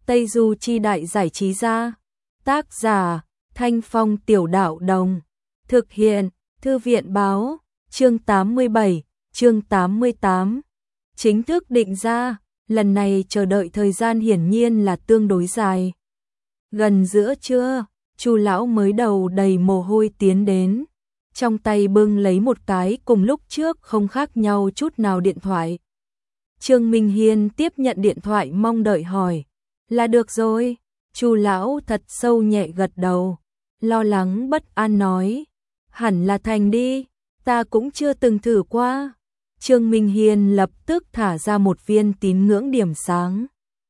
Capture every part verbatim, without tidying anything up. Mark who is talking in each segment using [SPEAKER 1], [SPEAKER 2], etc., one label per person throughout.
[SPEAKER 1] Tây Du Chi Đại Giải Trí Gia. Tác giả Thanh Phong Tiểu Đạo Đồng. Thực hiện Thư viện Báo. Chương tám mươi bảy, chương tám mươi tám. Chính thức định ra, lần này chờ đợi thời gian hiển nhiên là tương đối dài. Gần giữa trưa, Chu lão mới đầu đầy mồ hôi tiến đến, trong tay bưng lấy một cái cùng lúc trước không khác nhau chút nào điện thoại. Trương Minh Hiên tiếp nhận điện thoại mong đợi hỏi, là được rồi. Chu lão thật sâu nhẹ gật đầu, lo lắng bất an nói, hẳn là thành đi, ta cũng chưa từng thử qua. Trương Minh Hiên lập tức thả ra một viên tín ngưỡng điểm sáng.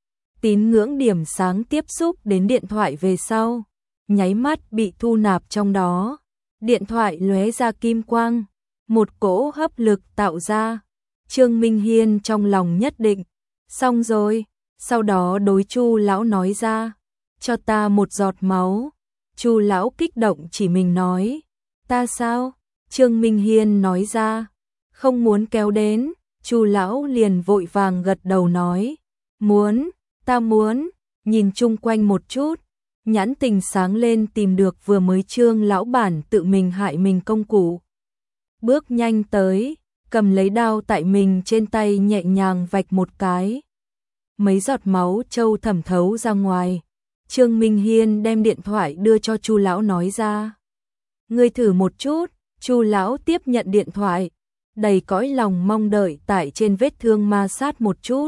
[SPEAKER 1] Tín ngưỡng điểm sáng tiếp xúc đến điện thoại về sau, nháy mắt bị thu nạp trong đó. Điện thoại lóe ra kim quang, một cỗ hấp lực tạo ra. Trương Minh Hiên trong lòng nhất định, xong rồi, sau đó đối Chu lão nói ra, cho ta một giọt máu. Chu lão kích động chỉ mình nói, ta sao? Trương Minh Hiên nói ra, không muốn kéo đến. Chu lão liền vội vàng gật đầu nói, muốn, ta muốn. Nhìn chung quanh một chút, nhãn tình sáng lên tìm được vừa mới Trương lão bản tự mình hại mình công cụ. Bước nhanh tới, cầm lấy đao tại mình trên tay nhẹ nhàng vạch một cái. Mấy giọt máu trâu thẩm thấu ra ngoài. Trương Minh Hiên đem điện thoại đưa cho Chu lão nói ra, ngươi thử một chút. Chu lão tiếp nhận điện thoại, đầy cõi lòng mong đợi tại trên vết thương ma sát một chút.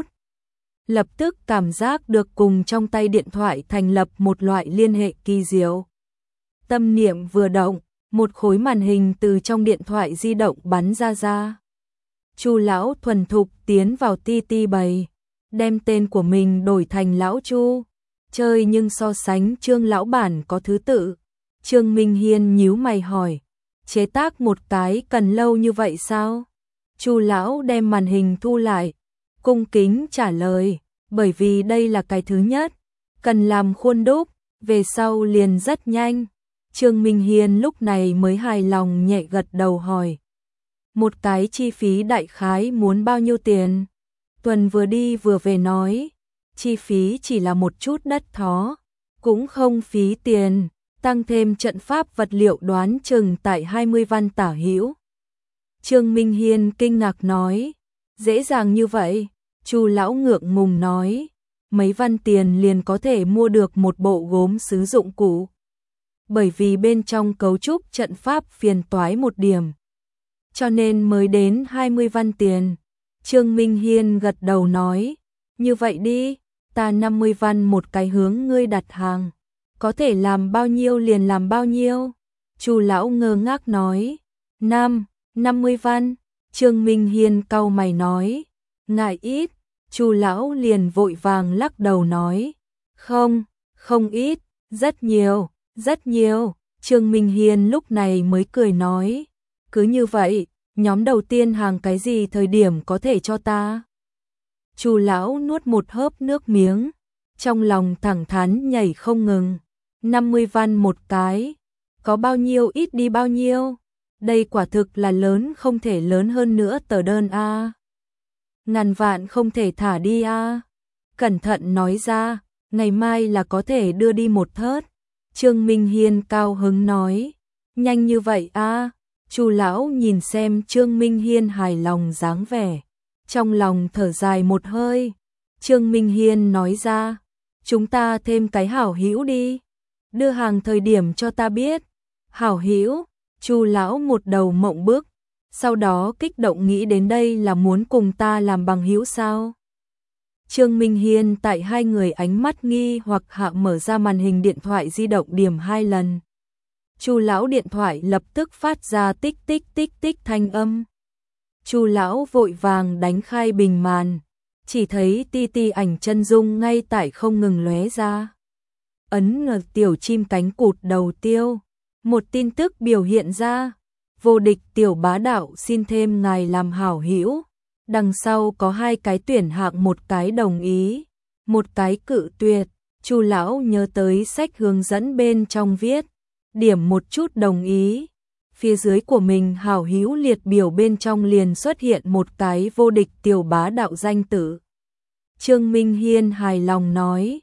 [SPEAKER 1] Lập tức cảm giác được cùng trong tay điện thoại thành lập một loại liên hệ kỳ diệu. Tâm niệm vừa động, một khối màn hình từ trong điện thoại di động bắn ra ra. Chu lão thuần thục tiến vào ti ti bày, đem tên của mình đổi thành lão Chu. Chơi nhưng so sánh Trương lão bản có thứ tự. Trương Minh Hiên nhíu mày hỏi, chế tác một cái cần lâu như vậy sao? Chu lão đem màn hình thu lại, cung kính trả lời, bởi vì đây là cái thứ nhất, cần làm khuôn đúc, về sau liền rất nhanh. Trương Minh Hiên lúc này mới hài lòng nhẹ gật đầu hỏi, một cái chi phí đại khái muốn bao nhiêu tiền? Tuần vừa đi vừa về nói, chi phí chỉ là một chút đất thó, cũng không phí tiền, tăng thêm trận pháp vật liệu đoán chừng tại hai mươi văn tả hữu. Trương Minh Hiên kinh ngạc nói, dễ dàng như vậy? Chu lão ngượng ngùng nói, mấy văn tiền liền có thể mua được một bộ gốm sứ dụng cụ. Bởi vì bên trong cấu trúc trận pháp phiền toái một điểm, cho nên mới đến hai mươi văn tiền. Trương Minh Hiên gật đầu nói, như vậy đi, ta năm mươi văn một cái hướng ngươi đặt hàng, có thể làm bao nhiêu liền làm bao nhiêu. Chu lão ngơ ngác nói, năm, năm mươi văn. Trương Minh Hiên cau mày nói, ngại ít. Chu lão liền vội vàng lắc đầu nói, không, không ít, rất nhiều, rất nhiều. Trương Minh Hiên lúc này mới cười nói, cứ như vậy, nhóm đầu tiên hàng cái gì thời điểm có thể cho ta? Chu lão nuốt một hớp nước miếng, trong lòng thẳng thắn nhảy không ngừng. năm mươi văn một cái, có bao nhiêu ít đi bao nhiêu? Đây quả thực là lớn không thể lớn hơn nữa tờ đơn a. Ngàn vạn không thể thả đi a. Cẩn thận nói ra, ngày mai là có thể đưa đi một thớt. Trương Minh Hiên cao hứng nói, nhanh như vậy a? Chu lão nhìn xem Trương Minh Hiên hài lòng dáng vẻ, trong lòng thở dài một hơi. Trương Minh Hiên nói ra, chúng ta thêm cái hảo hữu đi, đưa hàng thời điểm cho ta biết. Hảo hữu? Chu lão một đầu mộng bức, sau đó kích động nghĩ đến đây là muốn cùng ta làm bằng hữu sao? Trương Minh Hiên tại hai người ánh mắt nghi hoặc hạ mở ra màn hình điện thoại di động điểm hai lần. Chu lão điện thoại lập tức phát ra tích tích tích tích thanh âm. Chu lão vội vàng đánh khai bình màn, chỉ thấy ti ti ảnh chân dung ngay tại không ngừng lóe ra. Ấn ngờ tiểu chim cánh cụt đầu tiêu, một tin tức biểu hiện ra, vô địch tiểu bá đạo xin thêm ngài làm hảo hữu. Đằng sau có hai cái tuyển hạng, một cái đồng ý, một cái cự tuyệt. Chu lão nhớ tới sách hướng dẫn bên trong viết, điểm một chút đồng ý. Phía dưới của mình hảo hữu liệt biểu bên trong liền xuất hiện một cái vô địch tiểu bá đạo danh tử. Trương Minh Hiên hài lòng nói,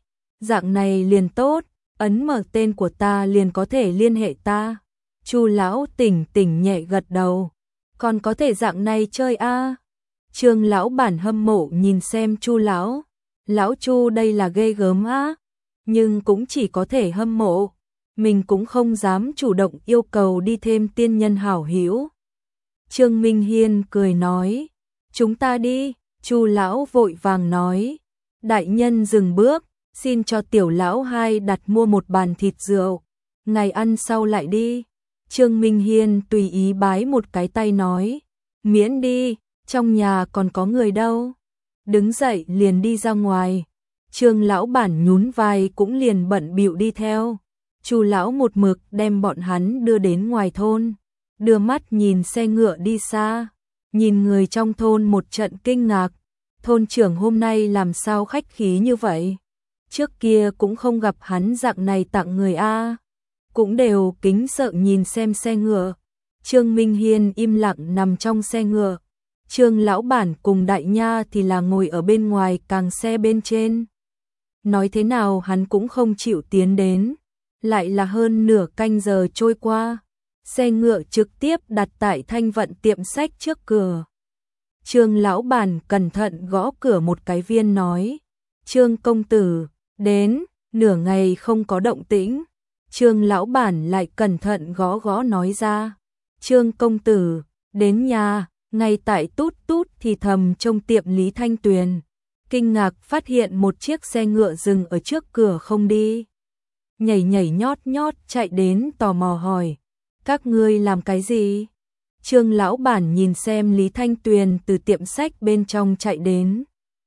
[SPEAKER 1] Dạng này liền tốt, ấn mở tên của ta liền có thể liên hệ ta. Chu lão tỉnh tỉnh nhẹ gật đầu. Còn có thể dạng này chơi a? À? Trương lão bản hâm mộ nhìn xem Chu lão. Lão Chu đây là ghê gớm á, nhưng cũng chỉ có thể hâm mộ, mình cũng không dám chủ động yêu cầu đi thêm tiên nhân hảo hữu. Trương Minh Hiên cười nói, chúng ta đi. Chu lão vội vàng nói, đại nhân dừng bước, xin cho tiểu lão hai đặt mua một bàn thịt rượu, ngày ăn sau lại đi. Trương Minh Hiên tùy ý bái một cái tay nói, miễn đi, trong nhà còn có người đâu. Đứng dậy liền đi ra ngoài. Trương lão bản nhún vai cũng liền bận bịu đi theo. Chu lão một mực đem bọn hắn đưa đến ngoài thôn, đưa mắt nhìn xe ngựa đi xa, nhìn người trong thôn một trận kinh ngạc, thôn trưởng hôm nay làm sao khách khí như vậy? Trước kia cũng không gặp hắn dạng này tặng người a, cũng đều kính sợ nhìn xem xe ngựa. Trương Minh Hiên im lặng nằm trong xe ngựa. Trương lão bản cùng đại nha thì là ngồi ở bên ngoài càng xe bên trên. Nói thế nào hắn cũng không chịu tiến đến. Lại là hơn nửa canh giờ trôi qua, xe ngựa trực tiếp đặt tại Thanh Vận tiệm sách trước cửa. Trương lão bản cẩn thận gõ cửa một cái viên nói, Trương công tử, đến, nửa ngày không có động tĩnh. Trương lão bản lại cẩn thận gõ gõ nói ra, Trương công tử, đến nhà. Ngay tại tút tút thì thầm trong tiệm Lý Thanh Tuyền, kinh ngạc phát hiện một chiếc xe ngựa dừng ở trước cửa không đi. Nhảy nhảy nhót nhót chạy đến tò mò hỏi, các ngươi làm cái gì? Trương lão bản nhìn xem Lý Thanh Tuyền từ tiệm sách bên trong chạy đến,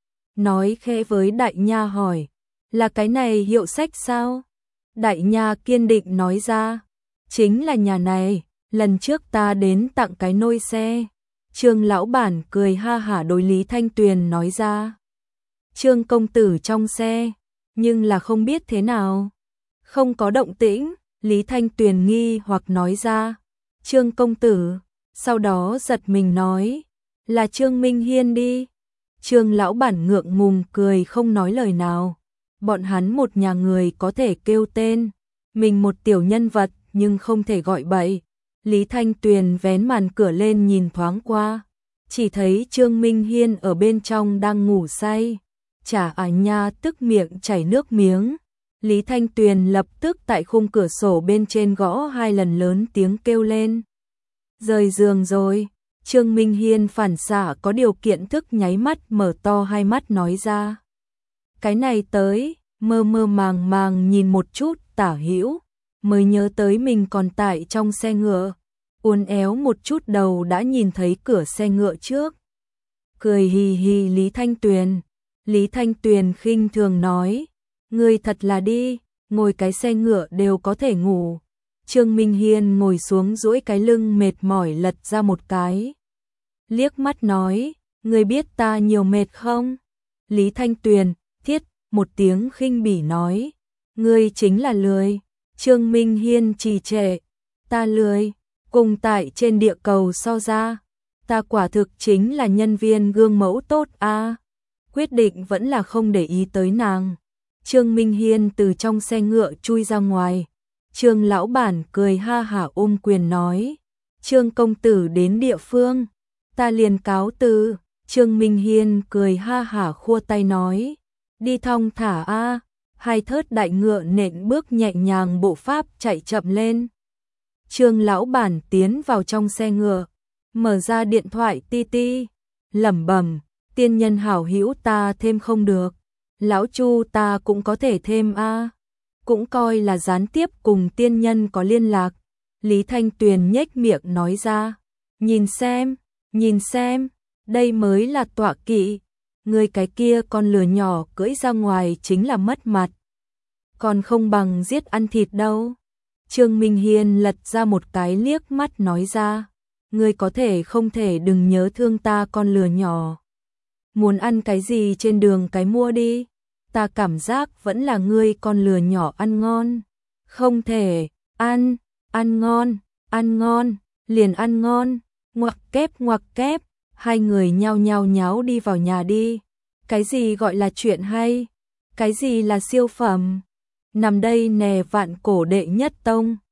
[SPEAKER 1] nói khẽ với đại nha hỏi, là cái này hiệu sách sao? Đại nha kiên định nói ra, chính là nhà này, lần trước ta đến tặng cái nôi xe. Trương lão bản cười ha hả đối Lý Thanh Tuyền nói ra, Trương công tử trong xe, nhưng là không biết thế nào. Không có động tĩnh, Lý Thanh Tuyền nghi hoặc nói ra, Trương công tử, sau đó giật mình nói, là Trương Minh Hiên đi. Trương lão bản ngượng ngùng cười không nói lời nào. Bọn hắn một nhà người có thể kêu tên, mình một tiểu nhân vật nhưng không thể gọi bậy. Lý Thanh Tuyền vén màn cửa lên nhìn thoáng qua, chỉ thấy Trương Minh Hiên ở bên trong đang ngủ say. Chả à nha tức miệng chảy nước miếng. Lý Thanh Tuyền lập tức tại khung cửa sổ bên trên gõ hai lần lớn tiếng kêu lên, rời giường rồi. Trương Minh Hiên phản xạ có điều kiện thức nháy mắt mở to hai mắt nói ra, cái này tới, mơ mơ màng màng nhìn một chút tả hữu, mới nhớ tới mình còn tại trong xe ngựa, uốn éo một chút đầu đã nhìn thấy cửa xe ngựa trước. Cười hì hì Lý Thanh Tuyền. Lý Thanh Tuyền khinh thường nói, ngươi thật là đi, ngồi cái xe ngựa đều có thể ngủ. Trương Minh Hiên ngồi xuống duỗi cái lưng mệt mỏi lật ra một cái. Liếc mắt nói, ngươi biết ta nhiều mệt không? Lý Thanh Tuyền, thiết, một tiếng khinh bỉ nói, ngươi chính là lười. Trương Minh Hiên trì trệ, ta lười, cùng tại trên địa cầu so ra, ta quả thực chính là nhân viên gương mẫu tốt a. À. Quyết định vẫn là không để ý tới nàng. Trương Minh Hiên từ trong xe ngựa chui ra ngoài. Trương lão bản cười ha hả ôm quyền nói, Trương công tử đến địa phương, ta liền cáo từ. Trương Minh Hiên cười ha hả khua tay nói, đi thong thả a. Hai thớt đại ngựa nện bước nhẹ nhàng bộ pháp chạy chậm lên. Trương lão bản tiến vào trong xe ngựa, mở ra điện thoại ti ti, lẩm bẩm, tiên nhân hảo hữu ta thêm không được, lão Chu ta cũng có thể thêm a, cũng coi là gián tiếp cùng tiên nhân có liên lạc. Lý Thanh Tuyền nhếch miệng nói ra, nhìn xem, nhìn xem, đây mới là tọa kỵ, người cái kia con lừa nhỏ cưỡi ra ngoài chính là mất mặt, còn không bằng giết ăn thịt đâu. Trương Minh Hiên lật ra một cái liếc mắt nói ra, ngươi có thể không thể đừng nhớ thương ta con lừa nhỏ. Muốn ăn cái gì trên đường cái mua đi, ta cảm giác vẫn là ngươi con lừa nhỏ ăn ngon. Không thể, ăn, ăn ngon, ăn ngon, liền ăn ngon, ngoặc kép ngoặc kép. Hai người nhao nhao nháo đi vào nhà đi. Cái gì gọi là chuyện hay? Cái gì là siêu phẩm? Nằm đây nè vạn cổ đệ nhất tông.